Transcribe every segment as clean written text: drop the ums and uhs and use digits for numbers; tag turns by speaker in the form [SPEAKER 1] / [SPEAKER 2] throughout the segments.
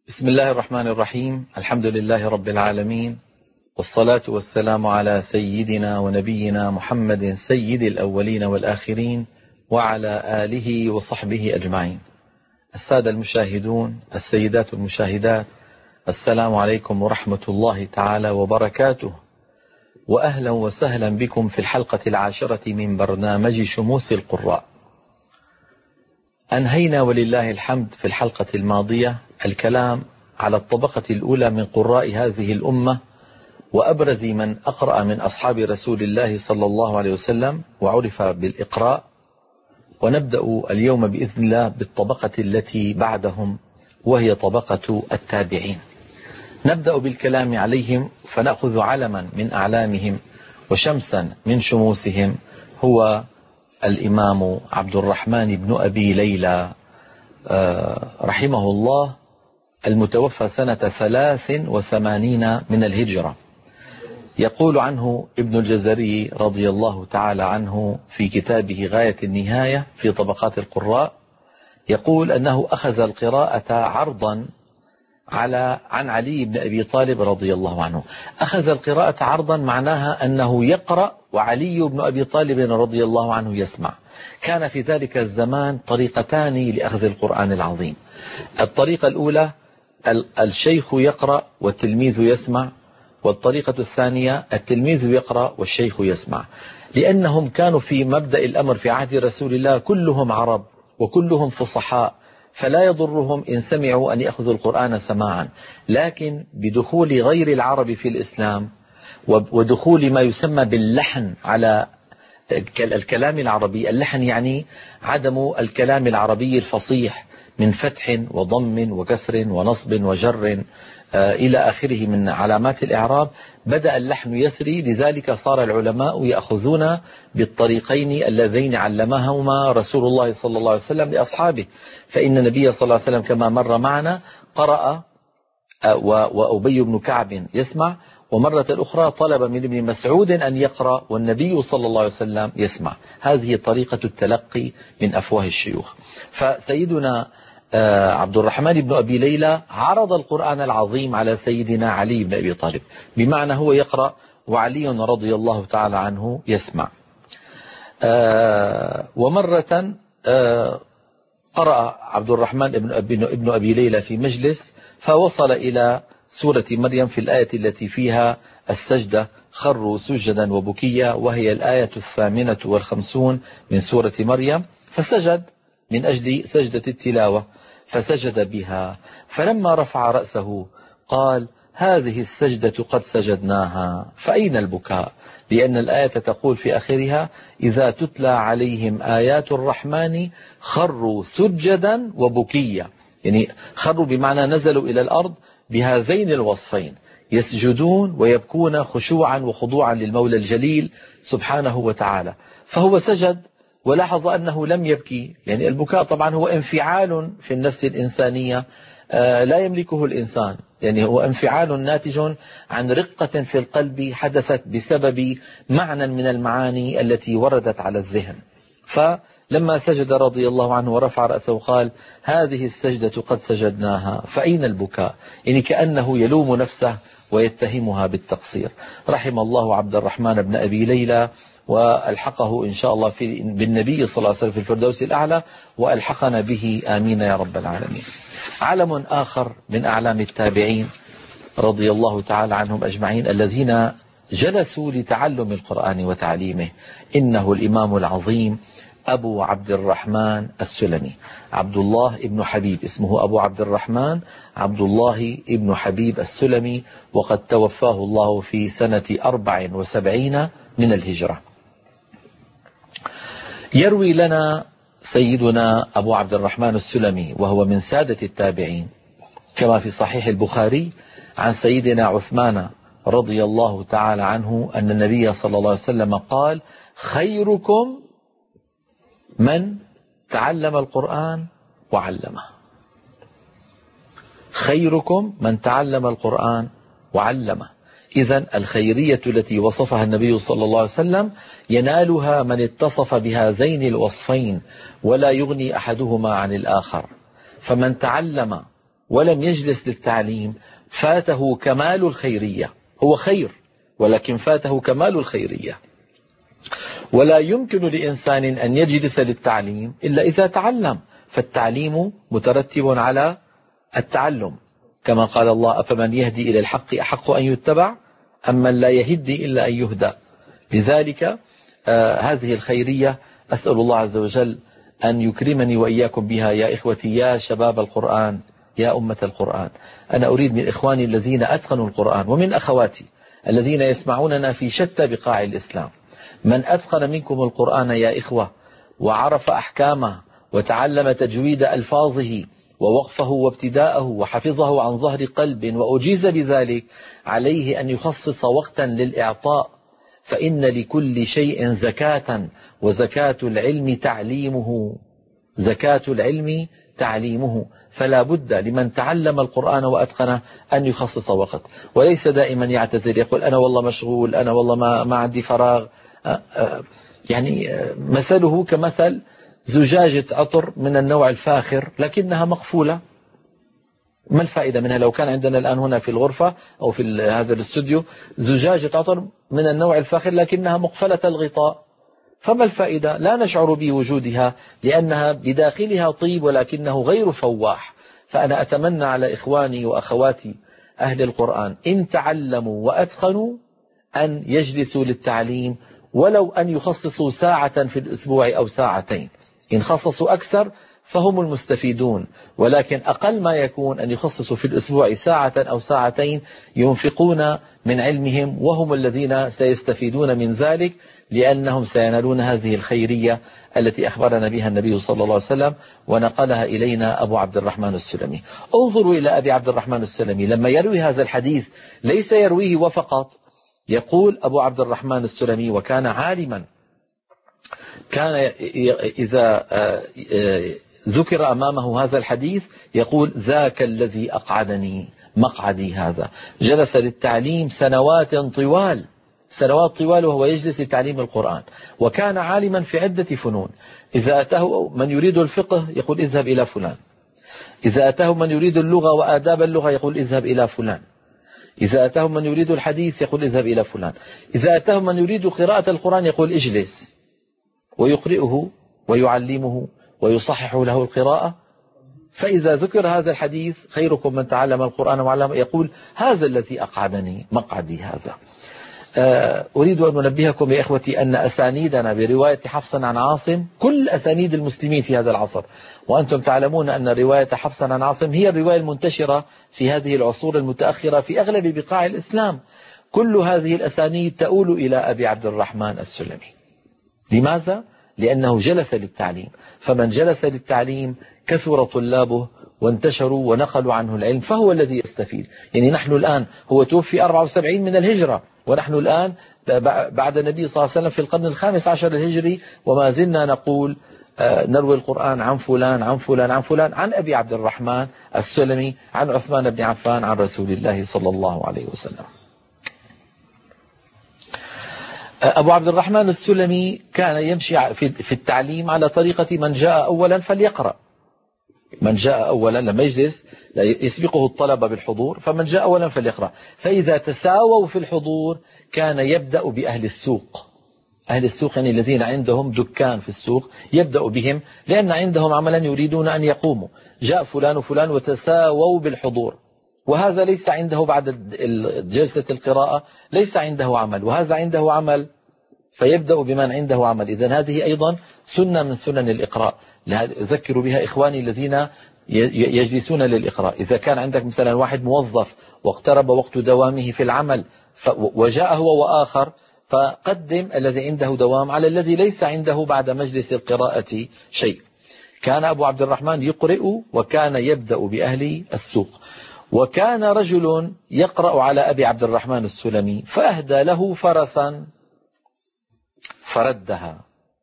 [SPEAKER 1] بسم الله الرحمن الرحيم. الحمد لله رب العالمين، والصلاة والسلام على سيدنا ونبينا محمد سيد الأولين والآخرين، وعلى آله وصحبه أجمعين. السادة المشاهدون، السيدات المشاهدات، السلام عليكم ورحمة الله تعالى وبركاته، وأهلا وسهلا بكم في الحلقة 10 من برنامج شموس القراء. أنهينا ولله الحمد في الحلقة الماضية الكلام على الطبقة الأولى من قراء هذه الأمة، وأبرز من أقرأ من أصحاب رسول الله صلى الله عليه وسلم وعرف بالإقراء. ونبدأ اليوم بإذن الله بالطبقة التي بعدهم، وهي طبقة التابعين. نبدأ بالكلام عليهم، فنأخذ علما من أعلامهم وشمسا من شموسهم، هو الإمام عبد الرحمن بن أبي ليلى رحمه الله، المتوفى سنة 83 من الهجرة. يقول عنه ابن الجزري رضي الله تعالى عنه في كتابه غاية النهاية في طبقات القراء، يقول أنه أخذ القراءة عرضا عن علي بن أبي طالب رضي الله عنه. أخذ القراءة عرضا معناها أنه يقرأ وعلي بن أبي طالب رضي الله عنه يسمع. كان في ذلك الزمان طريقتان لأخذ القرآن العظيم. الطريقة الأولى الشيخ يقرأ والتلميذ يسمع، والطريقة الثانية التلميذ يقرأ والشيخ يسمع، لأنهم كانوا في مبدأ الأمر في عهد رسول الله كلهم عرب وكلهم فصحاء، فلا يضرهم إن سمعوا أن يأخذوا القرآن سماعا. لكن بدخول غير العرب في الإسلام ودخول ما يسمى باللحن على الكلام العربي، اللحن يعني عدم الكلام العربي الفصيح من فتح وضم وكسر ونصب وجر إلى آخره من علامات الإعراب، بدأ اللحن يسري. لذلك صار العلماء يأخذون بالطريقين اللذين علمهما رسول الله صلى الله عليه وسلم لأصحابه. فإن النبي صلى الله عليه وسلم كما مر معنا قرأ وأبي بن كعب يسمع، ومرة أخرى طلب من ابن مسعود أن يقرأ والنبي صلى الله عليه وسلم يسمع. هذه طريقة التلقي من أفواه الشيوخ. فسيدنا عبد الرحمن بن أبي ليلى عرض القرآن العظيم على سيدنا علي بن أبي طالب، بمعنى هو يقرأ وعلي رضي الله تعالى عنه يسمع. ومرة قرأ عبد الرحمن بن أبي ليلى في مجلس، فوصل إلى سورة مريم في الآية التي فيها السجدة: خروا سجدا وبكيا، وهي الآية 58 من سورة مريم، فسجد من أجل سجدة التلاوة، فسجد بها. فلما رفع رأسه قال: هذه السجدة قد سجدناها، فأين البكاء؟ لأن الآية تقول في آخرها: إذا تتلى عليهم آيات الرحمن خروا سجدا وبكيا، يعني خروا بمعنى نزلوا إلى الأرض بهذين الوصفين، يسجدون ويبكون خشوعا وخضوعا للمولى الجليل سبحانه وتعالى. فهو سجد ولاحظ أنه لم يبكي، يعني البكاء طبعا هو انفعال في النفس الإنسانية لا يملكه الإنسان، يعني هو انفعال ناتج عن رقة في القلب حدثت بسبب معنى من المعاني التي وردت على الذهن. فلما سجد رضي الله عنه ورفع رأسه قال: هذه السجدة قد سجدناها، فأين البكاء؟ يعني كأنه يلوم نفسه ويتهمها بالتقصير. رحم الله عبد الرحمن بن أبي ليلى، وألحقه إن شاء الله بالنبي صلى الله عليه وسلم في الفردوس الأعلى، وألحقنا به آمين يا رب العالمين. علم آخر من أعلام التابعين رضي الله تعالى عنهم أجمعين الذين جلسوا لتعلم القرآن وتعليمه، إنه الإمام العظيم أبو عبد الرحمن السلمي، عبد الله ابن حبيب، اسمه أبو عبد الرحمن عبد الله ابن حبيب السلمي، وقد توفاه الله في سنة 74 من الهجرة. يروي لنا سيدنا أبو عبد الرحمن السلمي، وهو من سادة التابعين، كما في صحيح البخاري عن سيدنا عثمان رضي الله تعالى عنه أن النبي صلى الله عليه وسلم قال: خيركم من تعلم القرآن وعلمه. خيركم من تعلم القرآن وعلمه. إذن الخيرية التي وصفها النبي صلى الله عليه وسلم ينالها من اتصف بهذين الوصفين، ولا يغني أحدهما عن الآخر. فمن تعلم ولم يجلس للتعليم فاته كمال الخيرية. هو خير ولكن فاته كمال الخيرية. ولا يمكن لإنسان أن يجلس للتعليم إلا إذا تعلم، فالتعليم مترتب على التعلم، كما قال الله: أفمن يهدي إلى الحق أحق أن يتبع أم من لا يهدي إلا أن يهدى. لذلك هذه الخيرية أسأل الله عز وجل أن يكرمني وإياكم بها يا إخوتي يا شباب القرآن يا أمة القرآن. أنا أريد من إخواني الذين أتقنوا القرآن ومن أخواتي الذين يسمعوننا في شتى بقاع الإسلام، من أتقن منكم القرآن يا إخوة وعرف أحكامه وتعلم تجويد ألفاظه ووقفه وابتداءه وحفظه عن ظهر قلب وأجيز بذلك، عليه أن يخصص وقتا للإعطاء، فإن لكل شيء زكاة، وزكاة العلم تعليمه، زكاة العلم تعليمه. فلا بد لمن تعلم القرآن وأتقنه أن يخصص وقت، وليس دائما يعتذر يقول أنا والله مشغول، أنا والله ما عندي فراغ. يعني مثله كمثل زجاجة عطر من النوع الفاخر لكنها مقفولة، ما الفائدة منها؟ لو كان عندنا الآن هنا في الغرفة أو في هذا الاستوديو زجاجة عطر من النوع الفاخر لكنها مقفلة الغطاء، فما الفائدة؟ لا نشعر بوجودها لأنها بداخلها طيب ولكنه غير فواح. فأنا أتمنى على إخواني وأخواتي أهل القرآن إن تعلموا وأتقنوا أن يجلسوا للتعليم، ولو أن يخصصوا ساعة في الأسبوع أو ساعتين. إن خصصوا أكثر فهم المستفيدون، ولكن أقل ما يكون أن يخصصوا في الأسبوع ساعة أو ساعتين ينفقون من علمهم، وهم الذين سيستفيدون من ذلك، لأنهم سينالون هذه الخيرية التي أخبرنا بها النبي صلى الله عليه وسلم ونقلها إلينا أبو عبد الرحمن السلمي. انظروا إلى أبي عبد الرحمن السلمي لما يروي هذا الحديث ليس يرويه وفقط. يقول أبو عبد الرحمن السلمي وكان عالما، كان إذا ذكر أمامه هذا الحديث يقول ذاك الذي أقعدني مقعدي هذا. جلس للتعليم سنوات طوال، سنوات طوال وهو يجلس لتعليم القرآن، وكان عالما في عدة فنون. إذا أتاه من يريد الفقه يقول اذهب إلى فلان، إذا أتاه من يريد اللغة وآداب اللغة يقول اذهب إلى فلان، إذا أتاه من يريد الحديث يقول اذهب إلى فلان، إذا أتاه من يريد قراءة القرآن يقول اجلس، ويقرئه ويعلمه ويصحح له القراءة. فإذا ذكر هذا الحديث خيركم من تعلم القرآن وعلمه يقول هذا الذي أقعدني مقعدي هذا. أريد أن أنبهكم يا إخوتي أن أسانيدنا برواية حفص عن عاصم كل أسانيد المسلمين في هذا العصر، وأنتم تعلمون أن رواية حفص عن عاصم هي الرواية المنتشرة في هذه العصور المتأخرة في أغلب بقاع الإسلام. كل هذه الأسانيد تؤول إلى أبي عبد الرحمن السلمي. لماذا؟ لأنه جلس للتعليم، فمن جلس للتعليم كثر طلابه وانتشروا ونقلوا عنه العلم، فهو الذي يستفيد. يعني نحن الآن هو توفي 74 من الهجرة، ونحن الآن بعد النبي صلى الله عليه وسلم في القرن ال15 الهجري، وما زلنا نقول نروي القرآن عن فلان عن فلان عن فلان، عن أبي عبد الرحمن السلمي، عن عثمان بن عفان، عن رسول الله صلى الله عليه وسلم. أبو عبد الرحمن السلمي كان يمشي في التعليم على طريقة من جاء أولا فليقرأ. من جاء أولا لما يجلس يسبقه الطلبة بالحضور، فمن جاء أولا فليقرأ. فإذا تساووا في الحضور كان يبدأ بأهل السوق. أهل السوق يعني الذين عندهم دكان في السوق يبدأ بهم، لأن عندهم عملا يريدون أن يقوموا. جاء فلان وفلان وتساووا بالحضور، وهذا ليس عنده بعد جلسة القراءة ليس عنده عمل، وهذا عنده عمل، فيبدأ بمن عنده عمل. إذن هذه أيضا سنة من سنن الإقراء، أذكر بها إخواني الذين يجلسون للإقراء. إذا كان عندك مثلا واحد موظف واقترب وقت دوامه في العمل وجاء هو وآخر، فقدم الذي عنده دوام على الذي ليس عنده بعد مجلس القراءة شيء. كان أبو عبد الرحمن يقرئ وكان يبدأ بأهل السوق. وكان رجل يقرأ على أبي عبد الرحمن السلمي فأهدى له فرسا فردها.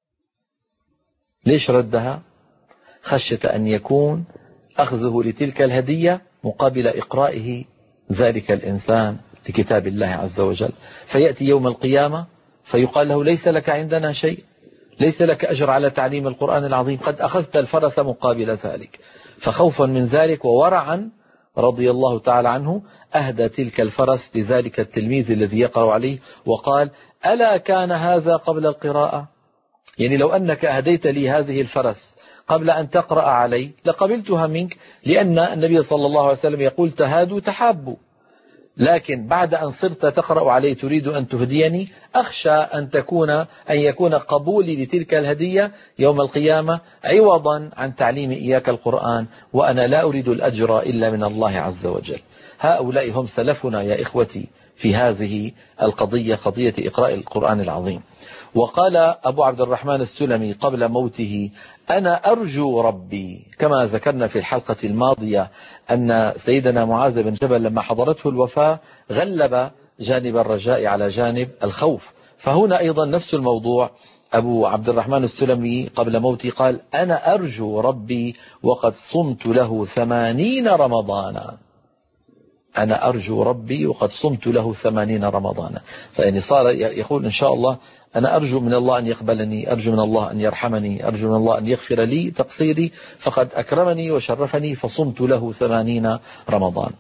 [SPEAKER 1] ليش ردها؟ خشية أن يكون أخذه لتلك الهدية مقابل إقرائه ذلك الإنسان لكتاب الله عز وجل، فيأتي يوم القيامة فيقال له ليس لك عندنا شيء، ليس لك أجر على تعليم القرآن العظيم، قد أخذت الفرس مقابل ذلك. فخوفا من ذلك وورعا رضي الله تعالى عنه أهدى تلك الفرس لذلك التلميذ الذي يقرأ عليه وقال: ألا كان هذا قبل القراءة؟ يعني لو أنك أهديت لي هذه الفرس قبل أن تقرأ علي لقبلتها منك، لأن النبي صلى الله عليه وسلم يقول: تهادوا تحابوا. لكن بعد أن صرت تقرأ علي تريد أن تهديني، أخشى أن يكون قبولي لتلك الهدية يوم القيامة عوضا عن تعليم إياك القرآن، وأنا لا أريد الأجر إلا من الله عز وجل. هؤلاء هم سلفنا يا إخوتي في هذه القضية، قضية إقراء القرآن العظيم. وقال أبو عبد الرحمن السلمي قبل موته: أنا أرجو ربي، كما ذكرنا في الحلقة الماضية أن سيدنا معاذ بن جبل لما حضرته الوفاة غلب جانب الرجاء على جانب الخوف، فهنا أيضا نفس الموضوع. أبو عبد الرحمن السلمي قبل موته قال: أنا أرجو ربي وقد صمت له 80 رمضانا. أنا أرجو ربي وقد صمت له 80 رمضانا. فإن صار يقول إن شاء الله: أنا أرجو من الله أن يقبلني، أرجو من الله أن يرحمني، أرجو من الله أن يغفر لي تقصيري، فقد أكرمني وشرفني فصمت له 80 رمضان.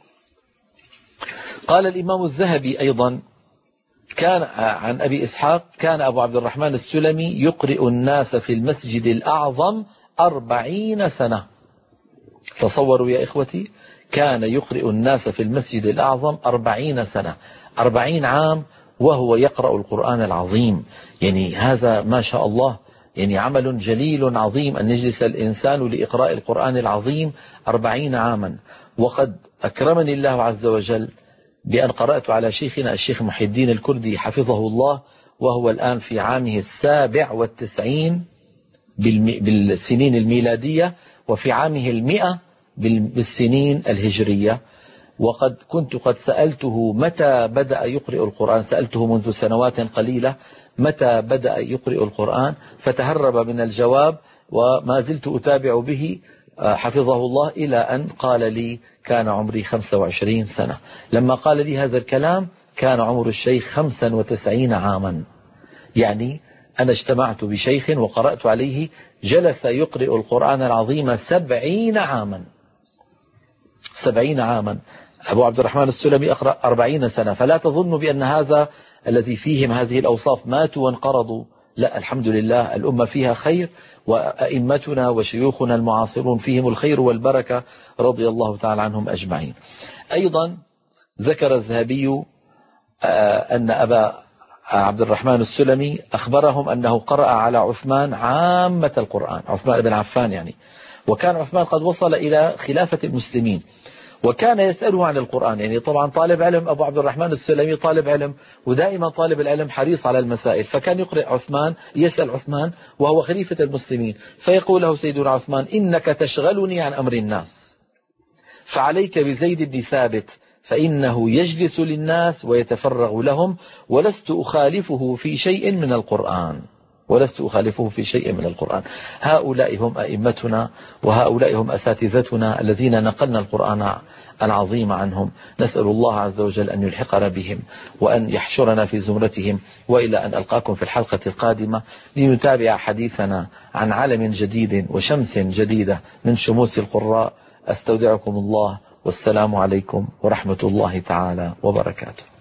[SPEAKER 1] قال الإمام الذهبي أيضا كان عن أبي إسحاق: كان أبو عبد الرحمن السلمي يقرئ الناس في المسجد الأعظم 40 سنة. تصوروا يا إخوتي، كان يقرئ الناس في المسجد الأعظم 40 سنة، 40 عام وهو يقرأ القرآن العظيم. يعني هذا ما شاء الله، يعني عمل جليل عظيم أن يجلس الإنسان لإقراء القرآن العظيم 40 عاما. وقد أكرمني الله عز وجل بأن قرأت على شيخنا الشيخ محي الدين الكردي حفظه الله، وهو الآن في عامه 97 بالسنين الميلادية، وفي عامه 100 بالسنين الهجرية. وقد كنت قد سألته متى بدأ يقرئ القرآن، سألته منذ سنوات قليلة متى بدأ يقرئ القرآن، فتهرب من الجواب، وما زلت أتابع به حفظه الله إلى أن قال لي كان عمري 25 سنة. لما قال لي هذا الكلام كان عمر الشيخ 95 عاما. يعني أنا اجتمعت بشيخ وقرأت عليه جلس يقرئ القرآن العظيم 70 عاما. 70 عاما. أبو عبد الرحمن السلمي أقرأ 40 سنة. فلا تظن بأن هذا الذي فيهم هذه الأوصاف ماتوا وانقرضوا، لا، الحمد لله الأمة فيها خير، وأئمتنا وشيوخنا المعاصرون فيهم الخير والبركة رضي الله تعالى عنهم أجمعين. أيضا ذكر الذهبي أن أبا عبد الرحمن السلمي أخبرهم أنه قرأ على عثمان عامة القرآن، عثمان بن عفان يعني، وكان عثمان قد وصل إلى خلافة المسلمين، وكان يسأله عن القرآن. يعني طبعا طالب علم، أبو عبد الرحمن السلمي طالب علم، ودائما طالب العلم حريص على المسائل، فكان يقرأ عثمان، يسأل عثمان وهو خليفة المسلمين، فيقول له سيدنا عثمان: إنك تشغلني عن أمر الناس، فعليك بزيد بن ثابت فإنه يجلس للناس ويتفرغ لهم، ولست أخالفه في شيء من القرآن، ولست أخالفه في شيء من القرآن. هؤلاء هم أئمتنا، وهؤلاء هم أساتذتنا الذين نقلنا القرآن العظيم عنهم. نسأل الله عز وجل أن يلحقنا بهم وأن يحشرنا في زمرتهم، وإلى أن ألقاكم في الحلقة القادمة لنتابع حديثنا عن علم جديد وشمس جديدة من شموس القراء. أستودعكم الله، والسلام عليكم ورحمة الله تعالى وبركاته.